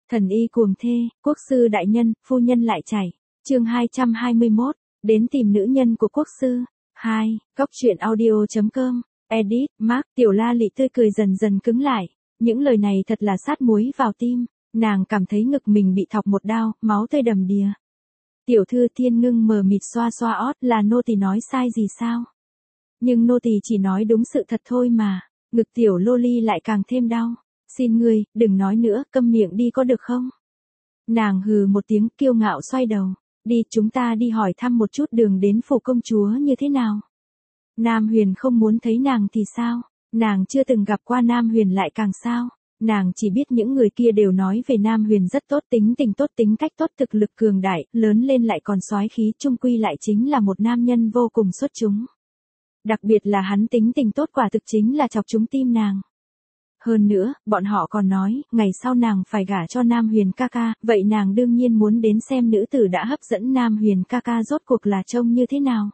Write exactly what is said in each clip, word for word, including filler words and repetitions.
Thần y cuồng thê, quốc sư đại nhân, phu nhân lại chảy. Chương hai trăm hai mươi mốt, đến tìm nữ nhân của quốc sư. hai, Góc truyện audio chấm com, edit, Mark, Tiểu La Lị tươi cười dần dần cứng lại. Những lời này thật là sát muối vào tim, nàng cảm thấy ngực mình bị thọc một đao, máu tươi đầm đìa. Tiểu thư Thiên Ngưng mờ mịt xoa xoa ót, là nô tỳ nói sai gì sao? Nhưng nô tỳ chỉ nói đúng sự thật thôi mà. Ngực tiểu loli lại càng thêm đau. Xin ngươi, đừng nói nữa, câm miệng đi có được không? Nàng hừ một tiếng kiêu ngạo xoay đầu. Đi, chúng ta đi hỏi thăm một chút đường đến phủ công chúa như thế nào. Nam Huyền không muốn thấy nàng thì sao? Nàng chưa từng gặp qua Nam Huyền lại càng sao? Nàng chỉ biết những người kia đều nói về Nam Huyền rất tốt, tính tình tốt, tính cách tốt, thực lực cường đại, lớn lên lại còn soái khí, chung quy lại chính là một nam nhân vô cùng xuất chúng. Đặc biệt là hắn tính tình tốt quả thực chính là chọc trúng tim nàng. Hơn nữa, bọn họ còn nói, ngày sau nàng phải gả cho Nam Huyền ca ca, vậy nàng đương nhiên muốn đến xem nữ tử đã hấp dẫn Nam Huyền ca ca rốt cuộc là trông như thế nào.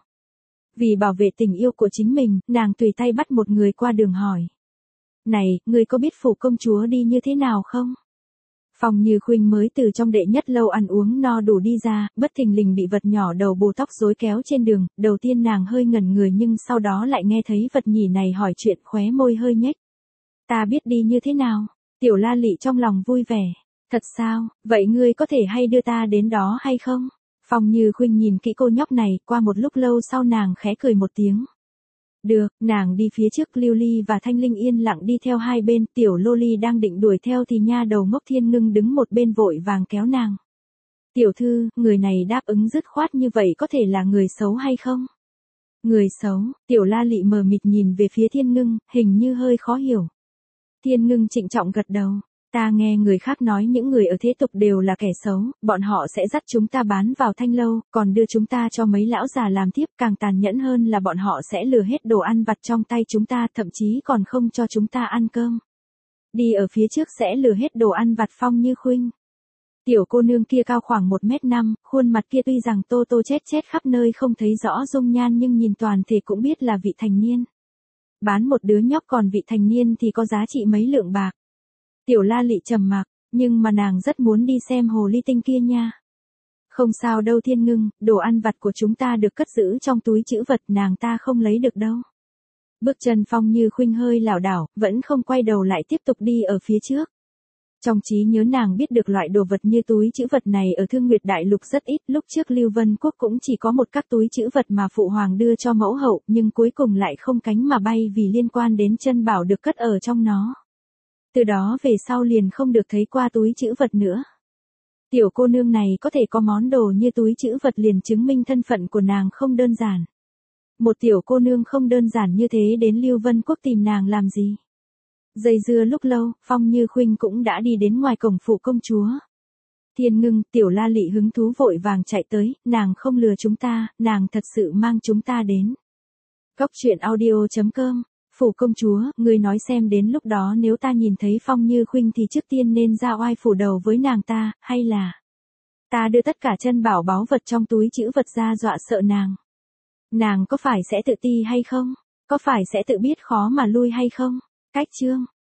Vì bảo vệ tình yêu của chính mình, nàng tùy tay bắt một người qua đường hỏi. Này, ngươi có biết phủ công chúa đi như thế nào không? Phong Như Khuynh mới từ trong đệ nhất lâu ăn uống no đủ đi ra, bất thình lình bị vật nhỏ đầu bù tóc rối kéo trên đường, đầu tiên nàng hơi ngẩn người nhưng sau đó lại nghe thấy vật nhỉ này hỏi chuyện, khóe môi hơi nhếch. Ta biết đi như thế nào? Tiểu La Lị trong lòng vui vẻ. Thật sao, vậy ngươi có thể hay đưa ta đến đó hay không? Phong Như Khuynh nhìn kỹ cô nhóc này, qua một lúc lâu sau nàng khẽ cười một tiếng. Được, nàng đi phía trước, Lưu Ly và Thanh Linh yên lặng đi theo hai bên, tiểu Loli đang định đuổi theo thì nha đầu ngốc Thiên Ngưng đứng một bên vội vàng kéo nàng. Tiểu thư, người này đáp ứng dứt khoát như vậy có thể là người xấu hay không? Người xấu, tiểu La Lị mờ mịt nhìn về phía Thiên Ngưng, hình như hơi khó hiểu. Thiên Ngưng trịnh trọng gật đầu. Ta nghe người khác nói những người ở thế tục đều là kẻ xấu, bọn họ sẽ dắt chúng ta bán vào thanh lâu, còn đưa chúng ta cho mấy lão già làm tiếp, càng tàn nhẫn hơn là bọn họ sẽ lừa hết đồ ăn vặt trong tay chúng ta, thậm chí còn không cho chúng ta ăn cơm. Đi ở phía trước sẽ lừa hết đồ ăn vặt. Phong Như Khuynh. Tiểu cô nương kia cao khoảng một mét năm, khuôn mặt kia tuy rằng tô tô chết chết khắp nơi không thấy rõ dung nhan nhưng nhìn toàn thể cũng biết là vị thành niên. Bán một đứa nhóc còn vị thành niên thì có giá trị mấy lượng bạc. Tiểu La Lị trầm mặc, nhưng mà nàng rất muốn đi xem hồ ly tinh kia nha. Không sao đâu Thiên Ngưng, đồ ăn vặt của chúng ta được cất giữ trong túi trữ vật, nàng ta không lấy được đâu. Bước chân Phong Như Khuynh hơi lảo đảo, vẫn không quay đầu lại tiếp tục đi ở phía trước. Trong trí nhớ nàng biết được loại đồ vật như túi trữ vật này ở Thương Nguyệt Đại Lục rất ít, lúc trước Lưu Vân Quốc cũng chỉ có một các túi trữ vật mà phụ hoàng đưa cho mẫu hậu, nhưng cuối cùng lại không cánh mà bay vì liên quan đến chân bảo được cất ở trong nó. Từ đó về sau liền không được thấy qua túi trữ vật nữa. Tiểu cô nương này có thể có món đồ như túi trữ vật liền chứng minh thân phận của nàng không đơn giản. Một tiểu cô nương không đơn giản như thế đến Lưu Vân Quốc tìm nàng làm gì? Dây dưa lúc lâu, Phong Như Khuynh cũng đã đi đến ngoài cổng phủ công chúa. Thiên Ngưng, tiểu La Lị hứng thú vội vàng chạy tới, nàng không lừa chúng ta, nàng thật sự mang chúng ta đến. Góc truyện audio chấm com. Phủ công chúa, ngươi nói xem đến lúc đó nếu ta nhìn thấy Phong Như Khuynh thì trước tiên nên ra oai phủ đầu với nàng ta, hay là ta đưa tất cả chân bảo báu vật trong túi trữ vật ra dọa sợ nàng. Nàng có phải sẽ tự ti hay không? Có phải sẽ tự biết khó mà lui hay không? Cách chương